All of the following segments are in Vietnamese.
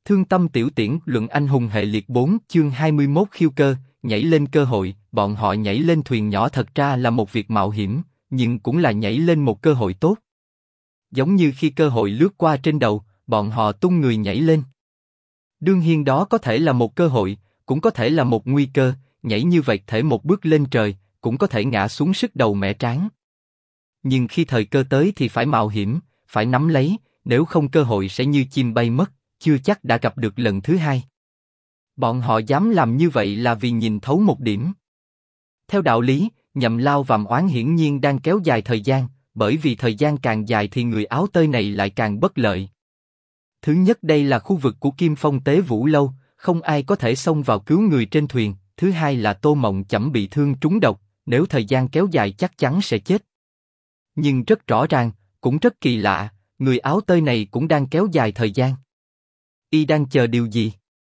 Thương tâm tiểu tiễn luận anh hùng hệ liệt 4 chương 21 khiêu cơ, nhảy lên cơ hội. Bọn họ nhảy lên thuyền nhỏ thật ra là một việc mạo hiểm, nhưng cũng là nhảy lên một cơ hội tốt. Giống như khi cơ hội lướt qua trên đầu, bọn họ tung người nhảy lên. Đương nhiên đó có thể là một cơ hội, cũng có thể là một nguy cơ, nhảy như vậy thể một bước lên trời, cũng có thể ngã xuống sức đầu mẻ trán. Nhưng khi thời cơ tới thì phải mạo hiểm, phải nắm lấy, nếu không cơ hội sẽ như chim bay mất, chưa chắc đã gặp được lần thứ hai. Bọn họ dám làm như vậy là vì nhìn thấu một điểm. Theo đạo lý, Nhậm Lao và Oán hiển nhiên đang kéo dài thời gian, bởi vì thời gian càng dài thì người áo tơi này lại càng bất lợi. Thứ nhất, đây là khu vực của Kim Phong Tế Vũ Lâu, không ai có thể xông vào cứu người trên thuyền. Thứ hai là Tô Mộng Chẩm bị thương trúng độc, nếu thời gian kéo dài chắc chắn sẽ chết. Nhưng rất rõ ràng, cũng rất kỳ lạ, người áo tơi này cũng đang kéo dài thời gian. Y đang chờ điều gì?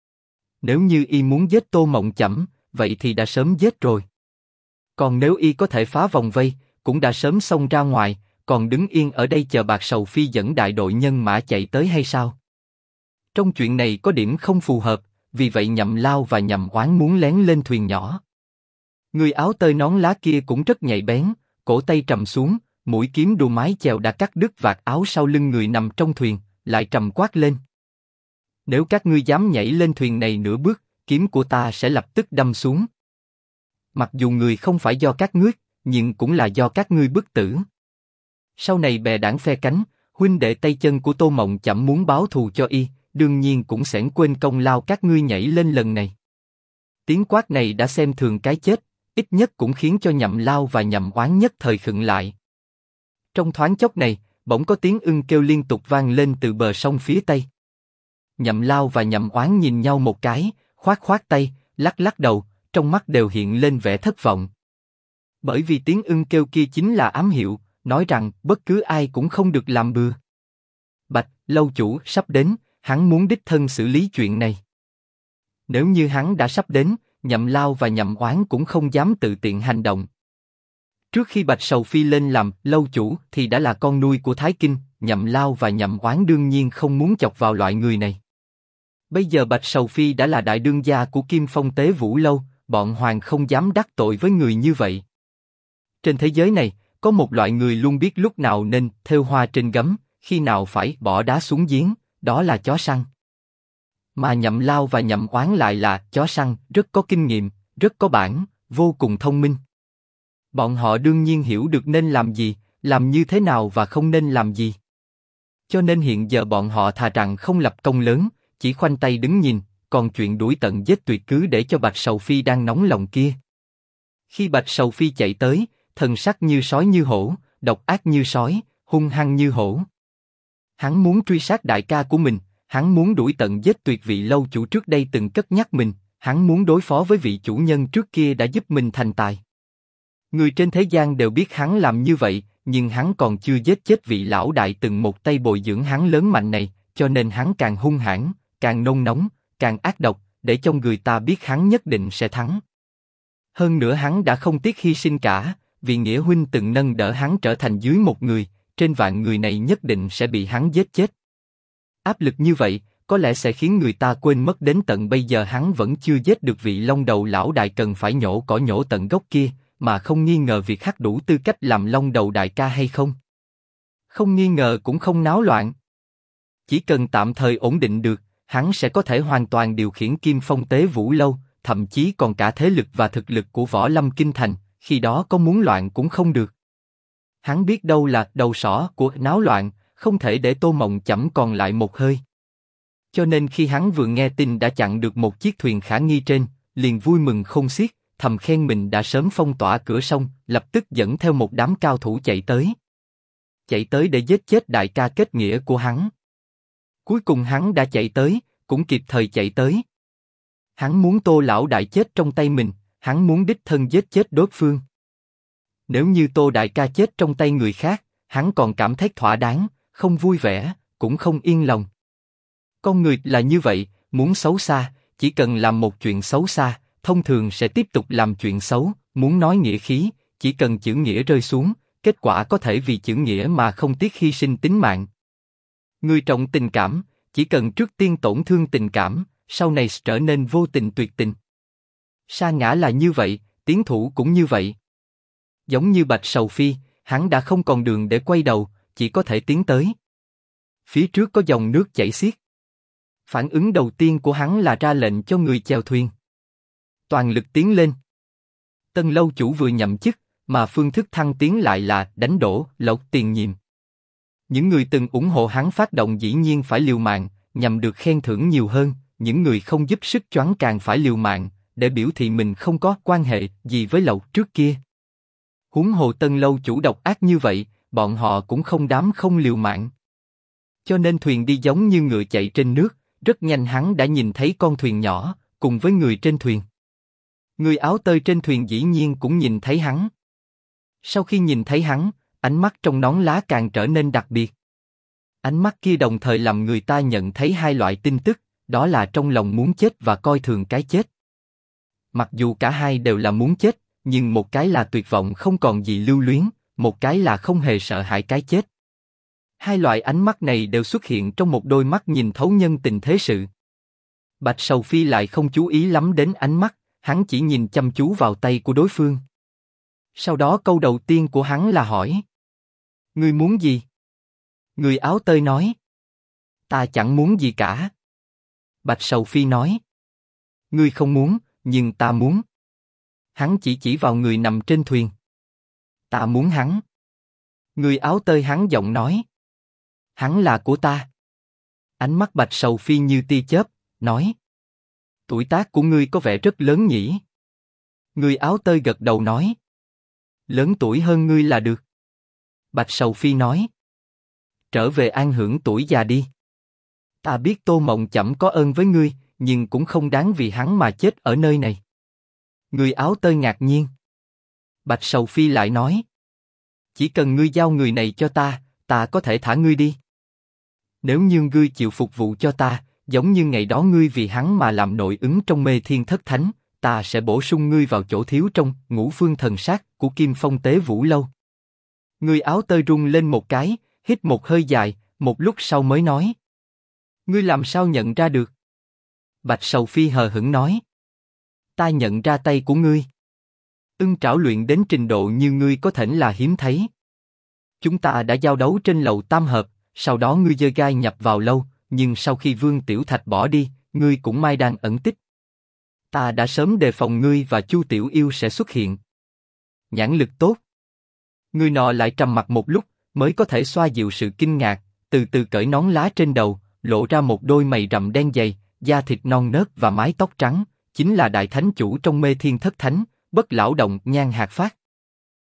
Nếu như Y muốn giết Tô Mộng Chẩm, vậy thì đã sớm giết rồi. Còn nếu Y có thể phá vòng vây, cũng đã sớm xông ra ngoài, còn đứng yên ở đây chờ Bạc Sầu Phi dẫn đại đội nhân mã chạy tới hay sao? Trong chuyện này có điểm không phù hợp, vì vậy Nhậm Lao và Nhậm Oán muốn lén lên thuyền nhỏ. Người áo tơi nón lá kia cũng rất nhạy bén, cổ tay trầm xuống, mũi kiếm đu mái chèo đã cắt đứt vạt áo sau lưng người nằm trong thuyền, lại trầm quát lên. Nếu các ngươi dám nhảy lên thuyền này nửa bước, kiếm của ta sẽ lập tức đâm xuống. Mặc dù người không phải do các ngươi, nhưng cũng là do các ngươi bức tử. Sau này bè đảng phe cánh, huynh đệ tay chân của Tô Mộng Chẩm muốn báo thù cho Y, đương nhiên cũng sẽ quên công lao các ngươi nhảy lên lần này. Tiếng quát này đã xem thường cái chết, ít nhất cũng khiến cho Nhậm Lao và Nhậm Oán nhất thời khựng lại. Trong thoáng chốc này, bỗng có tiếng ưng kêu liên tục vang lên từ bờ sông phía tây. Nhậm Lao và Nhậm Oán nhìn nhau một cái, khoát khoát tay, lắc lắc đầu, trong mắt đều hiện lên vẻ thất vọng. Bởi vì tiếng ưng kêu kia chính là ám hiệu, nói rằng bất cứ ai cũng không được làm bừa. Bạch lâu chủ sắp đến, hắn muốn đích thân xử lý chuyện này. Nếu như hắn đã sắp đến, Nhậm Lao và Nhậm Oán cũng không dám tự tiện hành động. Trước khi Bạch Sầu Phi lên làm lâu chủ thì đã là con nuôi của Thái Kinh, Nhậm Lao và Nhậm Oán đương nhiên không muốn chọc vào loại người này. Bây giờ Bạch Sầu Phi đã là đại đương gia của Kim Phong Tế Vũ Lâu, bọn hoàng không dám đắc tội với người như vậy. Trên thế giới này, có một loại người luôn biết lúc nào nên thêu hoa trên gấm, khi nào phải bỏ đá xuống giếng, đó là chó săn. Mà Nhậm Lao và Nhậm Oán lại là chó săn, rất có kinh nghiệm, rất có bản, vô cùng thông minh. Bọn họ đương nhiên hiểu được nên làm gì, làm như thế nào và không nên làm gì. Cho nên hiện giờ bọn họ thà rằng không lập công lớn, chỉ khoanh tay đứng nhìn, còn chuyện đuổi tận giết tuyệt cứ để cho Bạch Sầu Phi đang nóng lòng kia. Khi Bạch Sầu Phi chạy tới, thần sắc như sói như hổ, độc ác như sói, hung hăng như hổ. Hắn muốn truy sát đại ca của mình, hắn muốn đuổi tận giết tuyệt vị lâu chủ trước đây từng cất nhắc mình, hắn muốn đối phó với vị chủ nhân trước kia đã giúp mình thành tài. Người trên thế gian đều biết hắn làm như vậy, nhưng hắn còn chưa giết chết vị lão đại từng một tay bồi dưỡng hắn lớn mạnh này, cho nên hắn càng hung hãn, càng nôn nóng, càng ác độc, để cho người ta biết hắn nhất định sẽ thắng. Hơn nữa hắn đã không tiếc hy sinh cả, vì nghĩa huynh từng nâng đỡ hắn trở thành dưới một người, trên vạn người này nhất định sẽ bị hắn giết chết. Áp lực như vậy, có lẽ sẽ khiến người ta quên mất đến tận bây giờ hắn vẫn chưa giết được vị long đầu lão đại cần phải nhổ cỏ nhổ tận gốc kia, mà không nghi ngờ việc hắn đủ tư cách làm long đầu đại ca hay không. Không nghi ngờ cũng không náo loạn. Chỉ cần tạm thời ổn định được, hắn sẽ có thể hoàn toàn điều khiển Kim Phong Tế Vũ Lâu, thậm chí còn cả thế lực và thực lực của Võ Lâm Kinh Thành, khi đó có muốn loạn cũng không được. Hắn biết đâu là đầu sỏ của náo loạn, không thể để Tô Mộng Chẩm còn lại một hơi. Cho nên khi hắn vừa nghe tin đã chặn được một chiếc thuyền khả nghi trên, liền vui mừng khôn xiết, thầm khen mình đã sớm phong tỏa cửa sông, lập tức dẫn theo một đám cao thủ chạy tới. Chạy tới để giết chết đại ca kết nghĩa của hắn. Cuối cùng hắn đã chạy tới, cũng kịp thời chạy tới. Hắn muốn Tô lão đại chết trong tay mình, hắn muốn đích thân giết chết đối phương. Nếu như Tô đại ca chết trong tay người khác, hắn còn cảm thấy thỏa đáng, không vui vẻ, cũng không yên lòng. Con người là như vậy, muốn xấu xa, chỉ cần làm một chuyện xấu xa, thông thường sẽ tiếp tục làm chuyện xấu, muốn nói nghĩa khí, chỉ cần chữ nghĩa rơi xuống, kết quả có thể vì chữ nghĩa mà không tiếc hy sinh tính mạng. Người trọng tình cảm, chỉ cần trước tiên tổn thương tình cảm, sau này trở nên vô tình tuyệt tình. Sa ngã là như vậy, tiến thủ cũng như vậy. Giống như Bạch Sầu Phi, hắn đã không còn đường để quay đầu, chỉ có thể tiến tới. Phía trước có dòng nước chảy xiết. Phản ứng đầu tiên của hắn là ra lệnh cho người chèo thuyền. Toàn lực tiến lên. Tân lâu chủ vừa nhậm chức, mà phương thức thăng tiến lại là đánh đổ, lộc tiền nhiệm. Những người từng ủng hộ hắn phát động dĩ nhiên phải liều mạng, nhằm được khen thưởng nhiều hơn, những người không giúp sức choáng càng phải liều mạng, để biểu thị mình không có quan hệ gì với lộc trước kia. Huống hồ Tân lâu chủ độc ác như vậy, bọn họ cũng không dám không liều mạng. Cho nên thuyền đi giống như ngựa chạy trên nước, rất nhanh hắn đã nhìn thấy con thuyền nhỏ, cùng với người trên thuyền. Người áo tơi trên thuyền dĩ nhiên cũng nhìn thấy hắn. Sau khi nhìn thấy hắn, ánh mắt trong nón lá càng trở nên đặc biệt. Ánh mắt kia đồng thời làm người ta nhận thấy hai loại tin tức, đó là trong lòng muốn chết và coi thường cái chết. Mặc dù cả hai đều là muốn chết, nhưng một cái là tuyệt vọng không còn gì lưu luyến, một cái là không hề sợ hãi cái chết. Hai loại ánh mắt này đều xuất hiện trong một đôi mắt nhìn thấu nhân tình thế sự. Bạch Sầu Phi lại không chú ý lắm đến ánh mắt, hắn chỉ nhìn chăm chú vào tay của đối phương. Sau đó câu đầu tiên của hắn là hỏi: Ngươi muốn gì? Người áo tơi nói: Ta chẳng muốn gì cả. Bạch Sầu Phi nói: Ngươi không muốn, nhưng ta muốn. Hắn chỉ vào người nằm trên thuyền. Ta muốn hắn. Người áo tơi hắn giọng nói: Hắn là của ta. Ánh mắt Bạch Sầu Phi như tia chớp, nói: Tuổi tác của ngươi có vẻ rất lớn nhỉ? Người áo tơi gật đầu nói: Lớn tuổi hơn ngươi là được. Bạch Sầu Phi nói: Trở về an hưởng tuổi già đi. Ta biết Tô Mộng Chẩm có ơn với ngươi, nhưng cũng không đáng vì hắn mà chết ở nơi này. Người áo tơi ngạc nhiên. Bạch Sầu Phi lại nói: Chỉ cần ngươi giao người này cho ta, ta có thể thả ngươi đi. Nếu như ngươi chịu phục vụ cho ta, giống như ngày đó ngươi vì hắn mà làm nội ứng trong Mê Thiên Thất Thánh, ta sẽ bổ sung ngươi vào chỗ thiếu trong Ngũ Phương Thần Sát của Kim Phong Tế Vũ Lâu. Người áo tơi rung lên một cái, hít một hơi dài, một lúc sau mới nói: Ngươi làm sao nhận ra được? Bạch Sầu Phi hờ hững nói: Ta nhận ra tay của ngươi. Ưng trảo luyện đến trình độ như ngươi có thể là hiếm thấy. Chúng ta đã giao đấu trên lầu Tam Hợp, sau đó ngươi giơ gai nhập vào lâu, nhưng sau khi Vương Tiểu Thạch bỏ đi, ngươi cũng mai đang ẩn tích. Ta đã sớm đề phòng ngươi và Chu Tiểu Yêu sẽ xuất hiện. Nhãn lực tốt. Người nọ lại trầm mặc một lúc, mới có thể xoa dịu sự kinh ngạc, từ từ cởi nón lá trên đầu, lộ ra một đôi mày rậm đen dày, da thịt non nớt và mái tóc trắng, chính là đại thánh chủ trong Mê Thiên Thất Thánh, Bất Lão Động Nhan Hạc Phát.